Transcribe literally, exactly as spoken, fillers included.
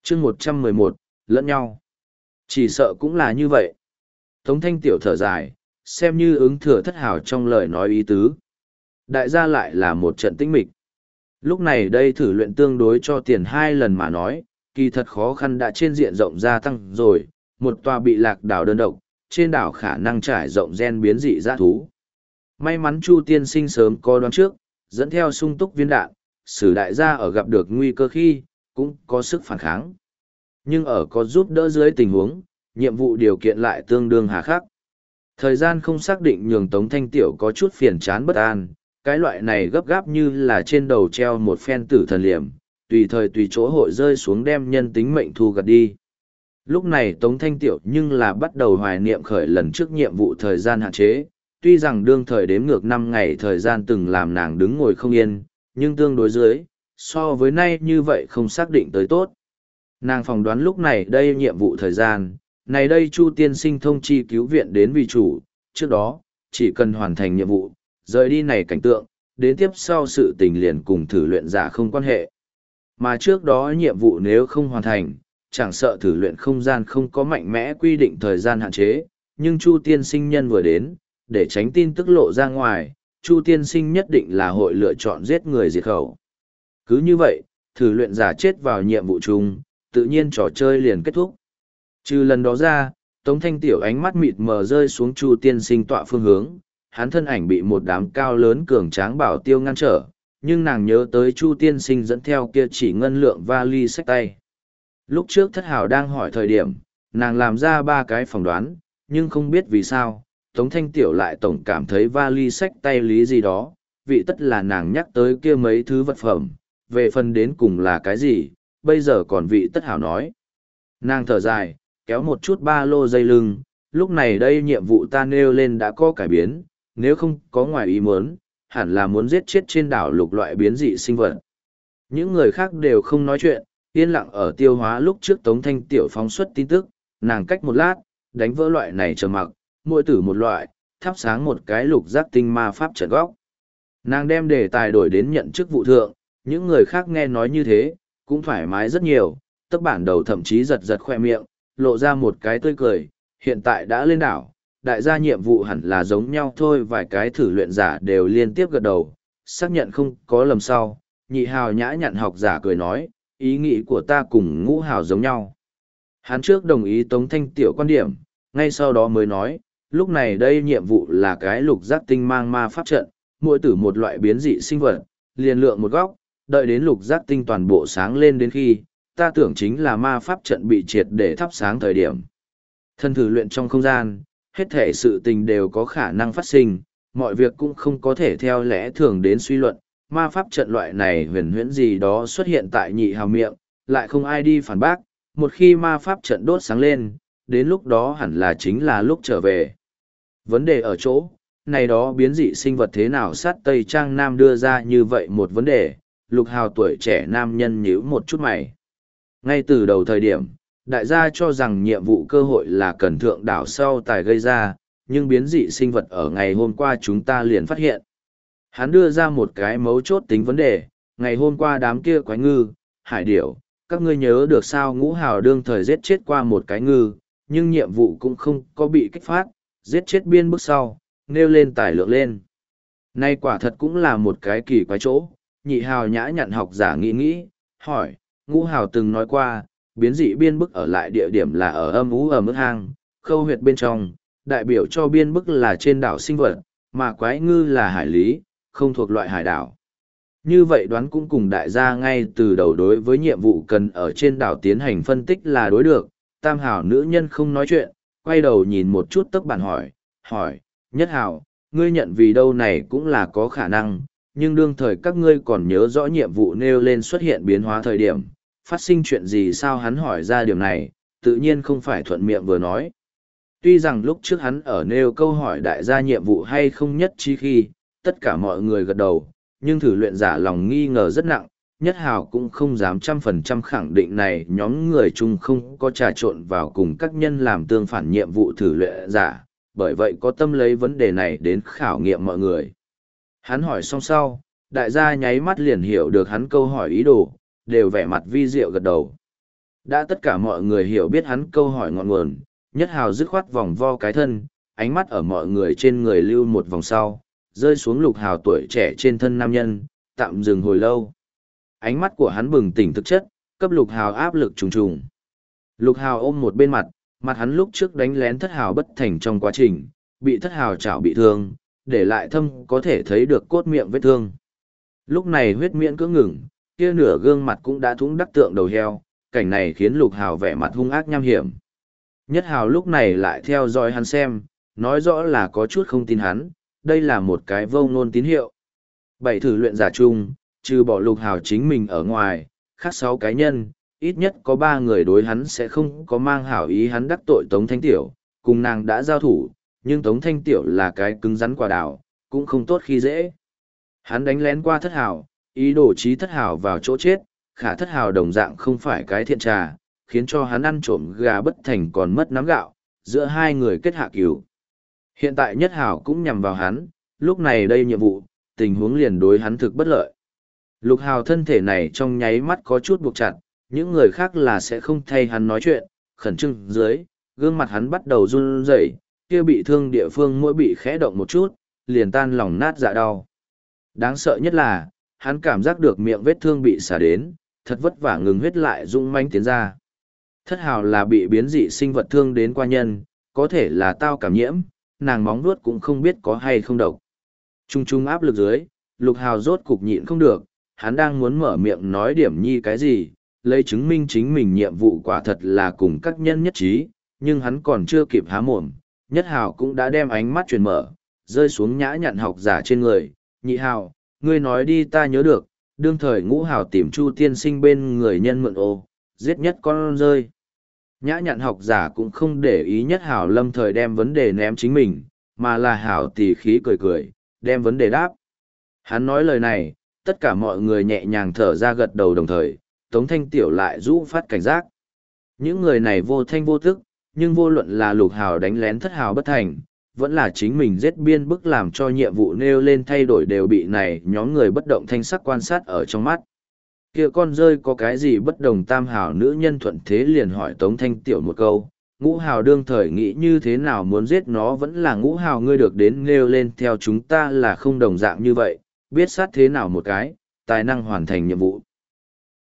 chương một trăm mười một, lẫn nhau. Chỉ sợ cũng là như vậy. Tống Thanh Tiểu thở dài, xem như ứng thừa thất hảo trong lời nói ý tứ. Đại gia lại là một trận tĩnh mịch. Lúc này đây thử luyện tương đối cho tiền hai lần mà nói, kỳ thật khó khăn đã trên diện rộng gia tăng rồi, một tòa bị lạc đảo đơn độc, trên đảo khả năng trải rộng gen biến dị dã thú. May mắn Chu tiên sinh sớm có đoán trước, dẫn theo sung túc viên đạn, sử đại gia ở gặp được nguy cơ khi, cũng có sức phản kháng. Nhưng ở có giúp đỡ dưới tình huống, nhiệm vụ điều kiện lại tương đương hà khắc. Thời gian không xác định nhường Tống Thanh Tiểu có chút phiền chán bất an, cái loại này gấp gáp như là trên đầu treo một phen tử thần liềm, tùy thời tùy chỗ hội rơi xuống đem nhân tính mệnh thu gặt đi. Lúc này Tống Thanh Tiểu nhưng là bắt đầu hoài niệm khởi lần trước nhiệm vụ thời gian hạn chế, tuy rằng đương thời đếm ngược năm ngày thời gian từng làm nàng đứng ngồi không yên, nhưng tương đối dưới, so với nay như vậy không xác định tới tốt. Nàng phỏng đoán lúc này đây nhiệm vụ thời gian, này đây Chu tiên sinh thông chi cứu viện đến vị chủ, trước đó, chỉ cần hoàn thành nhiệm vụ, rời đi này cảnh tượng, đến tiếp sau sự tình liền cùng thử luyện giả không quan hệ. Mà trước đó nhiệm vụ nếu không hoàn thành, chẳng sợ thử luyện không gian không có mạnh mẽ quy định thời gian hạn chế, nhưng Chu tiên sinh nhân vừa đến, để tránh tin tức lộ ra ngoài, Chu tiên sinh nhất định là hội lựa chọn giết người diệt khẩu. Cứ như vậy, thử luyện giả chết vào nhiệm vụ chung, tự nhiên trò chơi liền kết thúc. Trừ lần đó ra, Tống Thanh Tiểu ánh mắt mịt mờ rơi xuống Chu tiên sinh tọa phương hướng, hắn thân ảnh bị một đám cao lớn cường tráng bảo tiêu ngăn trở, nhưng nàng nhớ tới Chu tiên sinh dẫn theo kia chỉ ngân lượng vali xách tay. Lúc trước thất hảo đang hỏi thời điểm, nàng làm ra ba cái phỏng đoán, nhưng không biết vì sao, Tống Thanh Tiểu lại tổng cảm thấy vali xách tay lý gì đó, vị tất là nàng nhắc tới kia mấy thứ vật phẩm, về phần đến cùng là cái gì, bây giờ còn vị tất hảo nói. Nàng thở dài, kéo một chút ba lô dây lưng, lúc này đây nhiệm vụ ta nêu lên đã có cải biến, nếu không có ngoài ý muốn, hẳn là muốn giết chết trên đảo lục loại biến dị sinh vật. Những người khác đều không nói chuyện, yên lặng ở tiêu hóa lúc trước Tống Thanh Tiểu phóng xuất tin tức, nàng cách một lát, đánh vỡ loại này trầm mặc, mỗi tử một loại, thắp sáng một cái lục giác tinh ma pháp trận góc. Nàng đem đề tài đổi đến nhận chức vụ thượng, những người khác nghe nói như thế, cũng thoải mái rất nhiều, tức bản đầu thậm chí giật giật khoe miệng, lộ ra một cái tươi cười, hiện tại đã lên đảo, đại gia nhiệm vụ hẳn là giống nhau thôi, vài cái thử luyện giả đều liên tiếp gật đầu, xác nhận không có lầm sau, nhị hào nhã nhặn học giả cười nói, ý nghĩ của ta cùng ngũ hào giống nhau. Hắn trước đồng ý Tống Thanh Tiểu quan điểm, ngay sau đó mới nói, lúc này đây nhiệm vụ là cái lục giác tinh mang ma pháp trận, mỗi tử một loại biến dị sinh vật, liền lượng một góc, đợi đến lục giác tinh toàn bộ sáng lên đến khi, ta tưởng chính là ma pháp trận bị triệt để thắp sáng thời điểm. Thân thử luyện trong không gian, hết thể sự tình đều có khả năng phát sinh, mọi việc cũng không có thể theo lẽ thường đến suy luận, ma pháp trận loại này huyền huyễn gì đó xuất hiện tại nhị hào miệng, lại không ai đi phản bác, một khi ma pháp trận đốt sáng lên, đến lúc đó hẳn là chính là lúc trở về. Vấn đề ở chỗ, này đó biến dị sinh vật thế nào sát Tây Trang Nam đưa ra như vậy một vấn đề, lục hào tuổi trẻ nam nhân nhíu một chút mày. Ngay từ đầu thời điểm, đại gia cho rằng nhiệm vụ cơ hội là cần thượng đảo sau tài gây ra, nhưng biến dị sinh vật ở ngày hôm qua chúng ta liền phát hiện. Hắn đưa ra một cái mấu chốt tính vấn đề, ngày hôm qua đám kia quái ngư, hải điểu, các ngươi nhớ được sao ngũ hào đương thời giết chết qua một cái ngư, nhưng nhiệm vụ cũng không có bị kích phát, giết chết biên bước sau, nêu lên tải lượng lên. Nay quả thật cũng là một cái kỳ quái chỗ, nhị hào nhã nhặn học giả nghĩ nghĩ, hỏi, ngũ hào từng nói qua, biến dị biên bức ở lại địa điểm là ở âm ú ở mức hang, khâu huyệt bên trong, đại biểu cho biên bức là trên đảo sinh vật, mà quái ngư là hải lý, không thuộc loại hải đảo. Như vậy đoán cũng cùng đại gia ngay từ đầu đối với nhiệm vụ cần ở trên đảo tiến hành phân tích là đối được, tam hào nữ nhân không nói chuyện, quay đầu nhìn một chút tức bản hỏi, hỏi, nhất hào, ngươi nhận vì đâu này cũng là có khả năng, nhưng đương thời các ngươi còn nhớ rõ nhiệm vụ nêu lên xuất hiện biến hóa thời điểm, phát sinh chuyện gì sao hắn hỏi ra điều này, tự nhiên không phải thuận miệng vừa nói. Tuy rằng lúc trước hắn ở nêu câu hỏi đại gia nhiệm vụ hay không nhất trí khi, tất cả mọi người gật đầu, nhưng thử luyện giả lòng nghi ngờ rất nặng, nhất hào cũng không dám trăm phần trăm khẳng định này nhóm người chung không có trà trộn vào cùng các nhân làm tương phản nhiệm vụ thử luyện giả, bởi vậy có tâm lấy vấn đề này đến khảo nghiệm mọi người. Hắn hỏi xong sau, đại gia nháy mắt liền hiểu được hắn câu hỏi ý đồ, đều vẻ mặt vi diệu gật đầu. Đã tất cả mọi người hiểu biết hắn câu hỏi ngọn nguồn, Nhất Hào dứt khoát vòng vo cái thân, ánh mắt ở mọi người trên người lưu một vòng sau, rơi xuống Lục Hào tuổi trẻ trên thân nam nhân, tạm dừng hồi lâu. Ánh mắt của hắn bừng tỉnh thực chất, cấp Lục Hào áp lực trùng trùng. Lục Hào ôm một bên mặt, mặt hắn lúc trước đánh lén Thất Hào bất thành trong quá trình, bị Thất Hào chảo bị thương, để lại thâm có thể thấy được cốt miệng vết thương. Lúc này huyết miễn cưỡng ngừng, kia nửa gương mặt cũng đã thủng đắc tượng đầu heo, cảnh này khiến Lục Hào vẻ mặt hung ác nham hiểm. Nhất Hào lúc này lại theo dõi hắn xem, nói rõ là có chút không tin hắn, đây là một cái vô ngôn tín hiệu. Bảy thử luyện giả chung, trừ bỏ Lục Hào chính mình ở ngoài, khác sáu cá nhân, ít nhất có ba người đối hắn sẽ không có mang hảo ý hắn đắc tội Tống Thanh Tiểu, cùng nàng đã giao thủ, nhưng Tống Thanh Tiểu là cái cứng rắn quả đào, cũng không tốt khi dễ. Hắn đánh lén qua Thất Hào, ý đồ trí Thất Hào vào chỗ chết, khả Thất Hào đồng dạng không phải cái thiện trà, khiến cho hắn ăn trộm gà bất thành còn mất nắm gạo, giữa hai người kết hạ cửu. Hiện tại Nhất Hào cũng nhằm vào hắn, lúc này đây nhiệm vụ, tình huống liền đối hắn thực bất lợi. Lục Hào thân thể này trong nháy mắt có chút buộc chặt, những người khác là sẽ không thay hắn nói chuyện, khẩn trương dưới, gương mặt hắn bắt đầu run rẩy, kia bị thương địa phương mỗi bị khẽ động một chút, liền tan lòng nát dạ đau. Đáng sợ nhất là, hắn cảm giác được miệng vết thương bị xả đến, thật vất vả ngừng huyết lại rung manh tiến ra. Thất Hào là bị biến dị sinh vật thương đến qua nhân, có thể là tao cảm nhiễm, nàng móng vuốt cũng không biết có hay không độc. Trung trung áp lực dưới, Lục Hào rốt cục nhịn không được, hắn đang muốn mở miệng nói điểm nhi cái gì, lấy chứng minh chính mình nhiệm vụ quả thật là cùng các nhân nhất trí, nhưng hắn còn chưa kịp há mồm, Nhất Hào cũng đã đem ánh mắt truyền mở, rơi xuống nhã nhặn học giả trên người. Nhị Hào, ngươi nói đi ta nhớ được, đương thời Ngũ Hào tìm Chu tiên sinh bên người nhân mượn ô, giết nhất con rơi. Nhã nhặn học giả cũng không để ý Nhất Hào lâm thời đem vấn đề ném chính mình, mà là hảo tỉ khí cười cười, đem vấn đề đáp. Hắn nói lời này, tất cả mọi người nhẹ nhàng thở ra gật đầu đồng thời, Tống Thanh Tiểu lại rũ phát cảnh giác. Những người này vô thanh vô tức, nhưng vô luận là Lục Hào đánh lén Thất Hào bất thành, vẫn là chính mình giết biên bức làm cho nhiệm vụ nêu lên thay đổi đều bị này nhóm người bất động thanh sắc quan sát ở trong mắt. Kia con rơi có cái gì bất đồng Tam Hào nữ nhân thuận thế liền hỏi Tống Thanh Tiểu một câu, Ngũ Hào đương thời nghĩ như thế nào muốn giết nó vẫn là Ngũ Hào ngươi được đến nêu lên theo chúng ta là không đồng dạng như vậy, biết sát thế nào một cái, tài năng hoàn thành nhiệm vụ.